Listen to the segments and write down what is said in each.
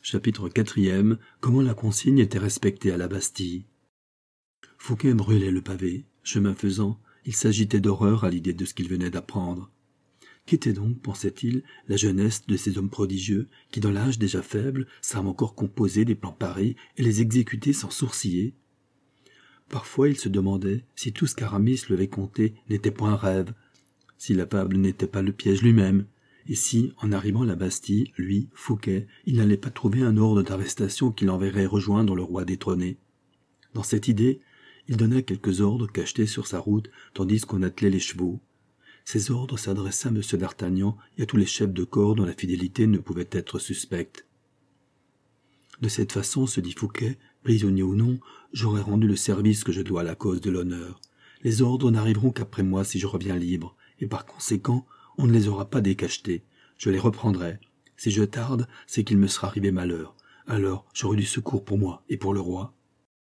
Chapitre 4. Comment la consigne était respectée à la Bastille. Fouquet brûlait le pavé. Chemin faisant, il s'agitait d'horreur à l'idée de ce qu'il venait d'apprendre. Qu'était donc, pensait-il, la jeunesse de ces hommes prodigieux qui, dans l'âge déjà faible, savent encore composer des plans pareils et les exécuter sans sourciller? Parfois il se demandait si tout ce qu'Aramis lui avait conté n'était point un rêve, si la fable n'était pas le piège lui-même, et si, en arrivant à la Bastille, lui, Fouquet, il n'allait pas trouver un ordre d'arrestation qui l'enverrait rejoindre le roi détrôné. Dans cette idée, il donna quelques ordres cachetés sur sa route tandis qu'on attelait les chevaux. Ces ordres s'adressaient à M. d'Artagnan et à tous les chefs de corps dont la fidélité ne pouvait être suspecte. De cette façon, se dit Fouquet, prisonnier ou non, j'aurai rendu le service que je dois à la cause de l'honneur. Les ordres n'arriveront qu'après moi si je reviens libre, et par conséquent, on ne les aura pas décachetés. Je les reprendrai. Si je tarde, c'est qu'il me sera arrivé malheur. Alors, j'aurai du secours pour moi et pour le roi.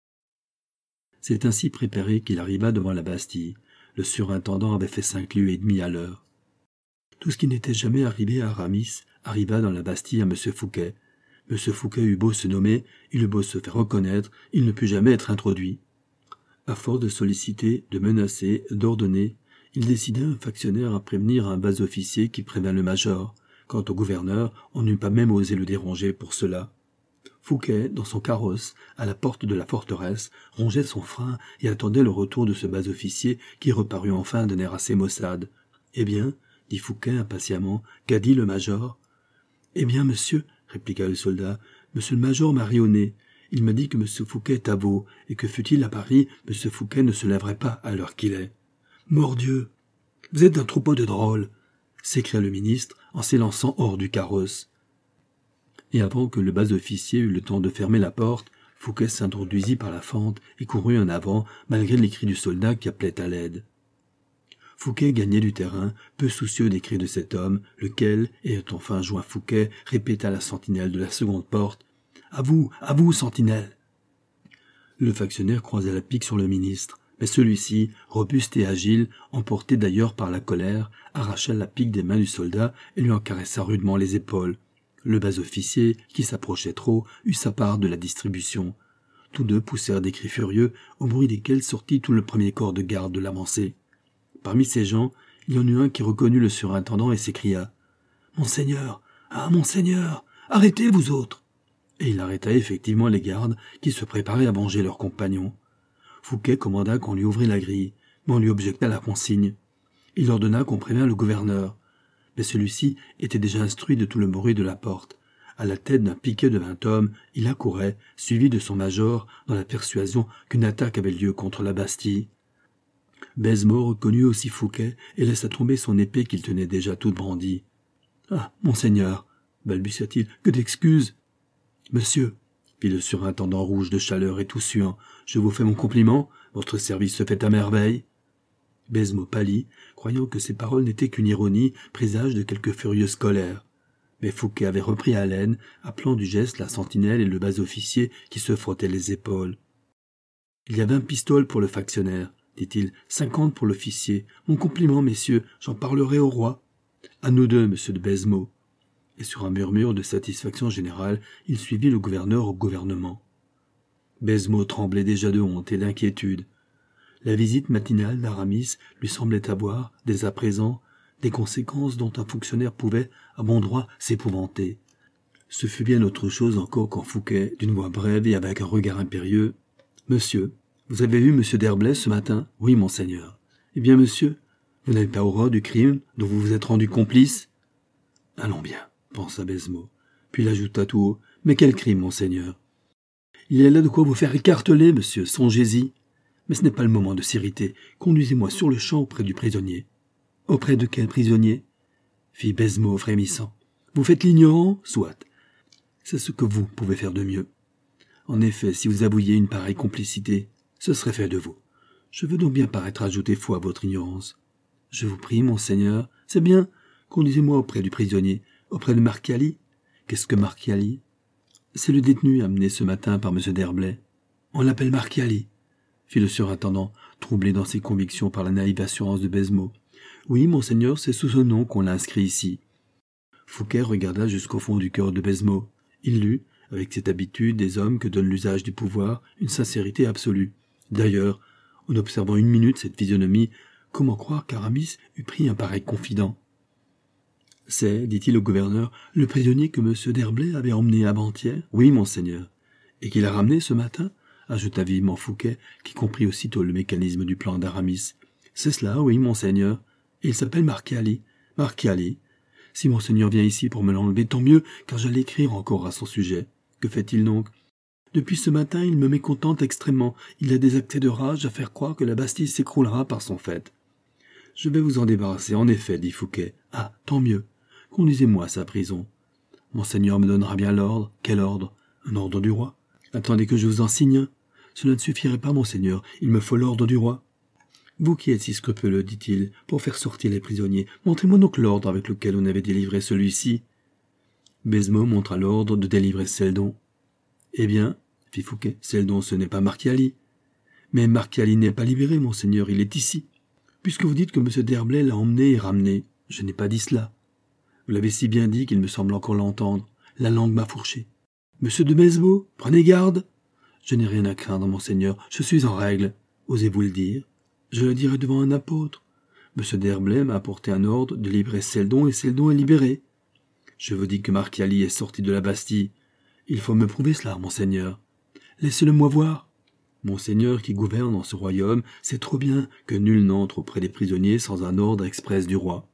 C'est ainsi préparé qu'il arriva devant la Bastille. Le surintendant avait fait 5 lieues et demie à l'heure. Tout ce qui n'était jamais arrivé à Aramis arriva dans la Bastille à M. Fouquet. M. Fouquet eut beau se nommer, il eut beau se faire reconnaître, il ne put jamais être introduit. À force de solliciter, de menacer, d'ordonner, il décida un factionnaire à prévenir un bas officier qui prévint le major. Quant au gouverneur, on n'eût pas même osé le déranger pour cela. Fouquet, dans son carrosse, à la porte de la forteresse, rongeait son frein et attendait le retour de ce bas officier qui reparut enfin d'un air assez maussade. « Eh bien, dit Fouquet impatiemment, qu'a dit le major ?»« Eh bien, monsieur, répliqua le soldat, monsieur le major m'a ri au nez. Il m'a dit que monsieur Fouquet est à veau, et que fût-il à Paris, monsieur Fouquet ne se lèverait pas à l'heure qu'il est. »« Mordieu, vous êtes un troupeau de drôles !» s'écria le ministre en s'élançant hors du carrosse. Et avant que le bas officier eût le temps de fermer la porte, Fouquet s'introduisit par la fente et courut en avant, malgré les cris du soldat qui appelait à l'aide. Fouquet gagnait du terrain, peu soucieux des cris de cet homme, lequel, ayant enfin joint Fouquet, répéta à la sentinelle de la seconde porte « À vous, sentinelle !» Le factionnaire croisa la pique sur le ministre, mais celui-ci, robuste et agile, emporté d'ailleurs par la colère, arracha la pique des mains du soldat et lui en caressa rudement les épaules. Le bas officier, qui s'approchait trop, eut sa part de la distribution. Tous deux poussèrent des cris furieux, au bruit desquels sortit tout le premier corps de garde de l'avancée. Parmi ces gens, il y en eut un qui reconnut le surintendant et s'écria « Monseigneur, ah, monseigneur, arrêtez, vous autres !» Et il arrêta effectivement les gardes qui se préparaient à venger leurs compagnons. Fouquet commanda qu'on lui ouvrit la grille, mais on lui objecta la consigne. Il ordonna qu'on prévînt le gouverneur. Mais celui-ci était déjà instruit de tout le bruit de la porte. À la tête d'un piquet de 20 hommes, il accourait, suivi de son major, dans la persuasion qu'une attaque avait lieu contre la Bastille. Baisemeaux reconnut aussi Fouquet et laissa tomber son épée qu'il tenait déjà toute brandie. « Ah, monseigneur, balbutia-t-il, que d'excuses !»« Monsieur, fit le surintendant rouge de chaleur et tout suant, je vous fais mon compliment, votre service se fait à merveille. » Baisemeaux pâlit, croyant que ces paroles n'étaient qu'une ironie, présage de quelque furieuse colère. Mais Fouquet avait repris haleine, appelant du geste la sentinelle et le bas officier qui se frottaient les épaules. « Il y a 20 pistoles pour le factionnaire, dit-il, 50 pour l'officier. Mon compliment, messieurs, j'en parlerai au roi. À nous deux, monsieur de Baisemeaux. » Et sur un murmure de satisfaction générale, il suivit le gouverneur au gouvernement. Baisemeaux tremblait déjà de honte et d'inquiétude. La visite matinale d'Aramis lui semblait avoir, dès à présent, des conséquences dont un fonctionnaire pouvait, à bon droit, s'épouvanter. Ce fut bien autre chose encore quand Fouquet, d'une voix brève et avec un regard impérieux, « Monsieur, vous avez vu monsieur d'Herblay ce matin ?»« Oui, monseigneur. »« Eh bien, monsieur, vous n'avez pas horreur du crime dont vous vous êtes rendu complice ?»« Allons bien, pensa Baisemeaux. Puis il ajouta tout haut, « Mais quel crime, monseigneur ?»« Il y a là de quoi vous faire écarteler, monsieur, songez-y. Mais ce n'est pas le moment de s'irriter. Conduisez-moi sur le champ auprès du prisonnier. »« Auprès de quel prisonnier ?» fit Baisemeaux frémissant. « Vous faites l'ignorant ? Soit. C'est ce que vous pouvez faire de mieux. En effet, si vous avouiez une pareille complicité, ce serait fait de vous. Je veux donc bien paraître ajouter foi à votre ignorance. Je vous prie, monseigneur, c'est bien, conduisez-moi auprès du prisonnier, auprès de Marchiali. Qu'est-ce que Marchiali ? C'est le détenu amené ce matin par M. d'Herblay. On l'appelle Marchiali, fit le surintendant, troublé dans ses convictions par la naïve assurance de Baisemeaux. Oui, monseigneur, c'est sous ce nom qu'on l'a inscrit ici. Fouquet regarda jusqu'au fond du cœur de Baisemeaux. Il lut, avec cette habitude des hommes que donne l'usage du pouvoir, une sincérité absolue. D'ailleurs, en observant 1 minute cette physionomie, comment croire qu'Aramis eût pris un pareil confident? C'est, dit-il au gouverneur, le prisonnier que M. d'Herblay avait emmené avant-hier? Oui, monseigneur. Et qu'il a ramené ce matin? Ajouta vivement Fouquet, qui comprit aussitôt le mécanisme du plan d'Aramis. C'est cela, oui, monseigneur. Et il s'appelle Marchiali. Marchiali. Si monseigneur vient ici pour me l'enlever, tant mieux, car j'allais écrire encore à son sujet. Que fait-il donc? Depuis ce matin, il me mécontente extrêmement. Il a des accès de rage à faire croire que la Bastille s'écroulera par son fait. Je vais vous en débarrasser, en effet, dit Fouquet. Ah, tant mieux. Conduisez-moi à sa prison. Monseigneur me donnera bien l'ordre. Quel ordre? Un ordre du roi. Attendez que je vous en signe un. Cela ne suffirait pas, monseigneur. Il me faut l'ordre du roi. Vous qui êtes si scrupuleux, dit-il, pour faire sortir les prisonniers, montrez-moi donc l'ordre avec lequel on avait délivré celui-ci. Baisemeaux montra l'ordre de délivrer Seldon. Eh bien, fit Fouquet, Seldon, ce n'est pas Marchiali. Mais Marchiali n'est pas libéré, monseigneur, il est ici. Puisque vous dites que M. d'Herblay l'a emmené et ramené, je n'ai pas dit cela. Vous l'avez si bien dit qu'il me semble encore l'entendre. La langue m'a fourché. Monsieur de Baisemeaux, prenez garde. Je n'ai rien à craindre, monseigneur, je suis en règle. Osez-vous le dire? Je le dirai devant un apôtre. M. d'Herblay m'a apporté un ordre de libérer Seldon et Seldon est libéré. Je vous dis que Marchiali est sorti de la Bastille. Il faut me prouver cela, monseigneur. Laissez-le-moi voir. Monseigneur qui gouverne en ce royaume sait trop bien que nul n'entre auprès des prisonniers sans un ordre express du roi.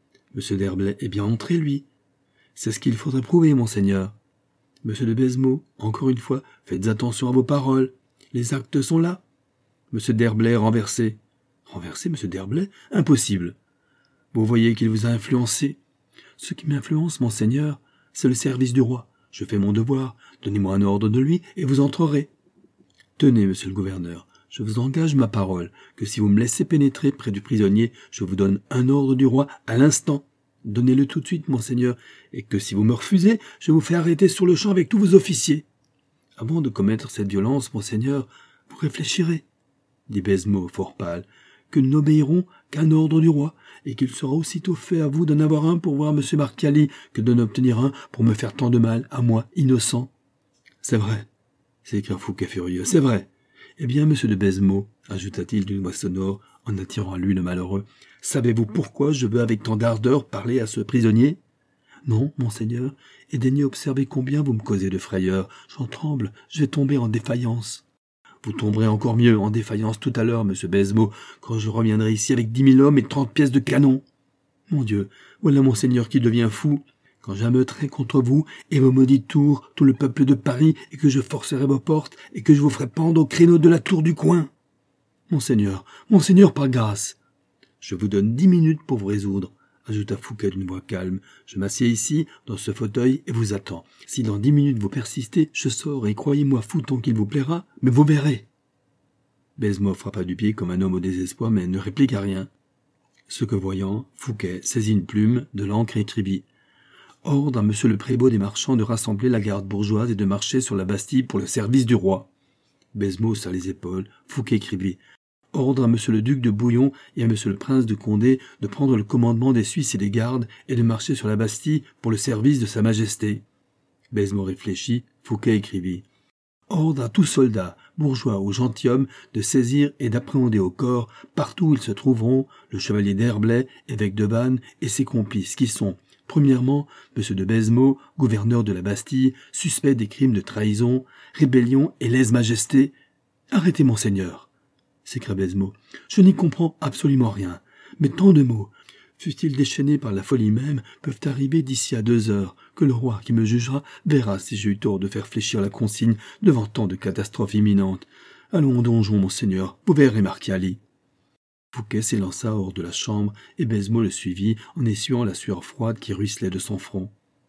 M. d'Herblay est bien entré, lui. C'est ce qu'il faudrait prouver, monseigneur. M. de Baisemeaux, encore une fois, faites attention à vos paroles. Les actes sont là. M. d'Herblay renversé. Renversé, M. d'Herblay? Impossible. Vous voyez qu'il vous a influencé. Ce qui m'influence, monseigneur, c'est le service du roi. Je fais mon devoir. Donnez-moi un ordre de lui et vous entrerez. Tenez, monsieur le gouverneur, je vous engage ma parole que si vous me laissez pénétrer près du prisonnier, je vous donne un ordre du roi à l'instant. Donnez-le tout de suite, monseigneur, et que si vous me refusez, je vous fais arrêter sur le champ avec tous vos officiers. Avant de commettre cette violence, monseigneur, vous réfléchirez, dit Baisemeaux, fort pâle, que nous n'obéirons qu'à un ordre du roi, et qu'il sera aussitôt fait à vous d'en avoir un pour voir M. Marchiali que de n'obtenir un pour me faire tant de mal, à moi, innocent. C'est vrai, s'écria Fouquet furieux, c'est vrai. Eh bien, M. de Baisemeaux, ajouta-t-il d'une voix sonore, en attirant à lui le malheureux, savez-vous pourquoi je veux avec tant d'ardeur parler à ce prisonnier? Non, monseigneur, et daignez observer combien vous me causez de frayeur. J'en tremble, je vais tomber en défaillance. Vous tomberez encore mieux en défaillance tout à l'heure, monsieur Baisemeaux, quand je reviendrai ici avec 10 000 hommes et 30 pièces de canon. Mon Dieu, voilà monseigneur qui devient fou. Quand j'ameuterai contre vous et vos maudits tours tout le peuple de Paris et que je forcerai vos portes et que je vous ferai pendre au créneau de la tour du coin. Monseigneur, par grâce. Je vous donne 10 minutes pour vous résoudre, ajouta Fouquet d'une voix calme. Je m'assieds ici, dans ce fauteuil, et vous attends. Si dans 10 minutes vous persistez, je sors et croyez-moi fou tant qu'il vous plaira, mais vous verrez. Baisemeaux frappa du pied comme un homme au désespoir, mais ne répliqua rien. Ce que voyant, Fouquet saisit une plume, de l'encre et écrivit. Ordre à monsieur le prévôt des marchands de rassembler la garde bourgeoise et de marcher sur la Bastille pour le service du roi. Baisemeaux haussa les épaules. Fouquet écrivit. Ordre à monsieur le duc de Bouillon et à monsieur le prince de Condé de prendre le commandement des Suisses et des gardes et de marcher sur la Bastille pour le service de sa majesté. Baisemeaux réfléchit. Fouquet écrivit. Ordre à tout soldat, bourgeois ou gentilhomme, de saisir et d'appréhender au corps, partout où ils se trouveront, le chevalier d'Herblay, évêque de Vannes, et ses complices, qui sont, premièrement, M. de Baisemeaux, gouverneur de la Bastille, suspect des crimes de trahison, rébellion et lèse-majesté. Arrêtez, monseigneur, s'écria Baisemeaux. Je n'y comprends absolument rien, mais tant de mots, fussent-ils déchaînés par la folie même, peuvent arriver d'ici à 2 heures, que le roi qui me jugera verra si j'ai eu tort de faire fléchir la consigne devant tant de catastrophes imminentes. Allons au donjon, monseigneur, vous verrez Marchiali. Fouquet s'élança hors de la chambre, et Baisemeaux le suivit en essuyant la sueur froide qui ruisselait de son front.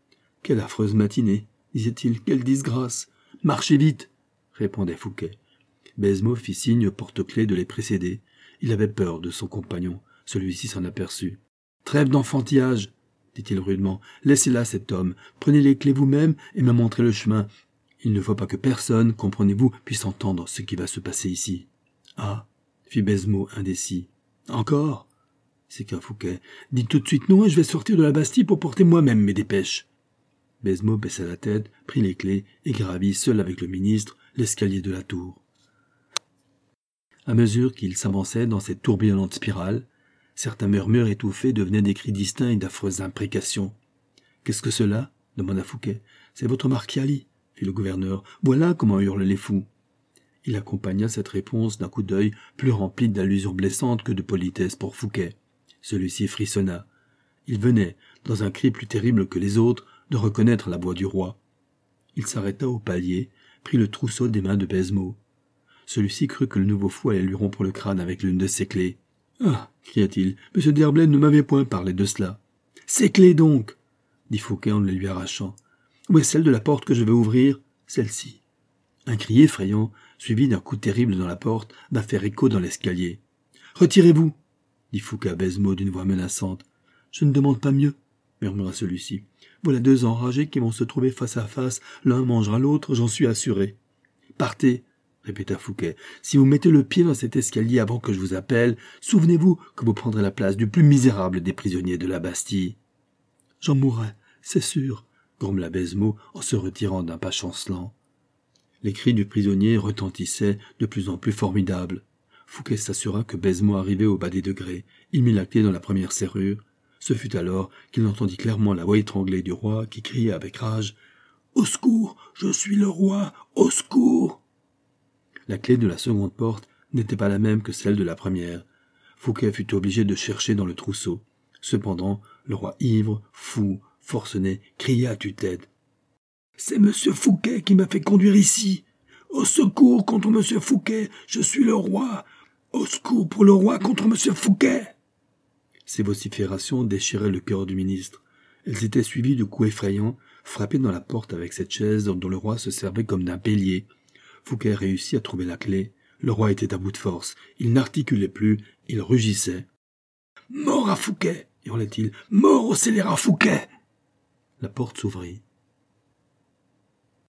« Quelle affreuse matinée !» disait-il. « Quelle disgrâce !»« Marchez vite !» répondait Fouquet. Baisemeaux fit signe au porte-clés de les précéder. Il avait peur de son compagnon. Celui-ci s'en aperçut. « Trêve d'enfantillage !» dit-il rudement. « Laissez là cet homme. Prenez les clés vous-même et me montrez le chemin. Il ne faut pas que personne, comprenez-vous, puisse entendre ce qui va se passer ici. »« Ah !» fit Baisemeaux indécis. « Encore ?» s'écria Fouquet. « Dites tout de suite non et je vais sortir de la Bastille pour porter moi-même mes dépêches. » Baisemeaux baissa la tête, prit les clés et gravit, seul avec le ministre, l'escalier de la tour. À mesure qu'il s'avançait dans cette tourbillonnante spirale, certains murmures étouffés devenaient des cris distincts et d'affreuses imprécations. « Qu'est-ce que cela » demanda Fouquet. « C'est votre Marchiali » fit le gouverneur. « Voilà comment hurlent les fous. » Il accompagna cette réponse d'un coup d'œil plus rempli d'allusions blessantes que de politesse pour Fouquet. Celui-ci frissonna. Il venait, dans un cri plus terrible que les autres, de reconnaître la voix du roi. Il s'arrêta au palier, prit le trousseau des mains de Baisemeaux. Celui-ci crut que le nouveau fou allait lui rompre le crâne avec l'une de ses clés. « Ah !» cria-t-il, « M. d'Herblay ne m'avait point parlé de cela. »« Ces clés donc !» dit Fouquet en les lui arrachant. « Où est celle de la porte que je vais ouvrir ?»« Celle-ci. » Un cri effrayant, suivi d'un coup terrible dans la porte, va faire écho dans l'escalier. « Retirez-vous !» dit Fouquet à Baisemeaux d'une voix menaçante. « Je ne demande pas mieux, » murmura celui-ci. « Voilà deux enragés qui vont se trouver face à face, l'un mangera l'autre, j'en suis assuré. »« Partez !» répéta Fouquet. « Si vous mettez le pied dans cet escalier avant que je vous appelle, souvenez-vous que vous prendrez la place du plus misérable des prisonniers de la Bastille. »« J'en mourrai, c'est sûr, » grommela Baisemeaux en se retirant d'un pas chancelant. Les cris du prisonnier retentissaient de plus en plus formidables. Fouquet s'assura que Baisemeaux arrivait au bas des degrés. Il mit la clé dans la première serrure. Ce fut alors qu'il entendit clairement la voix étranglée du roi qui criait avec rage « Au secours, je suis le roi, au secours !» La clé de la seconde porte n'était pas la même que celle de la première. Fouquet fut obligé de chercher dans le trousseau. Cependant, le roi ivre, fou, forcené, criait à tue-tête. « C'est Monsieur Fouquet qui m'a fait conduire ici. Au secours contre Monsieur Fouquet, je suis le roi. Au secours pour le roi contre Monsieur Fouquet. » Ces vociférations déchiraient le cœur du ministre. Elles étaient suivies de coups effrayants, frappés dans la porte avec cette chaise dont le roi se servait comme d'un bélier. Fouquet réussit à trouver la clé. Le roi était à bout de force. Il n'articulait plus, il rugissait. « Mort à Fouquet !» hurlait-il. « Mort au scélérat Fouquet !» La porte s'ouvrit.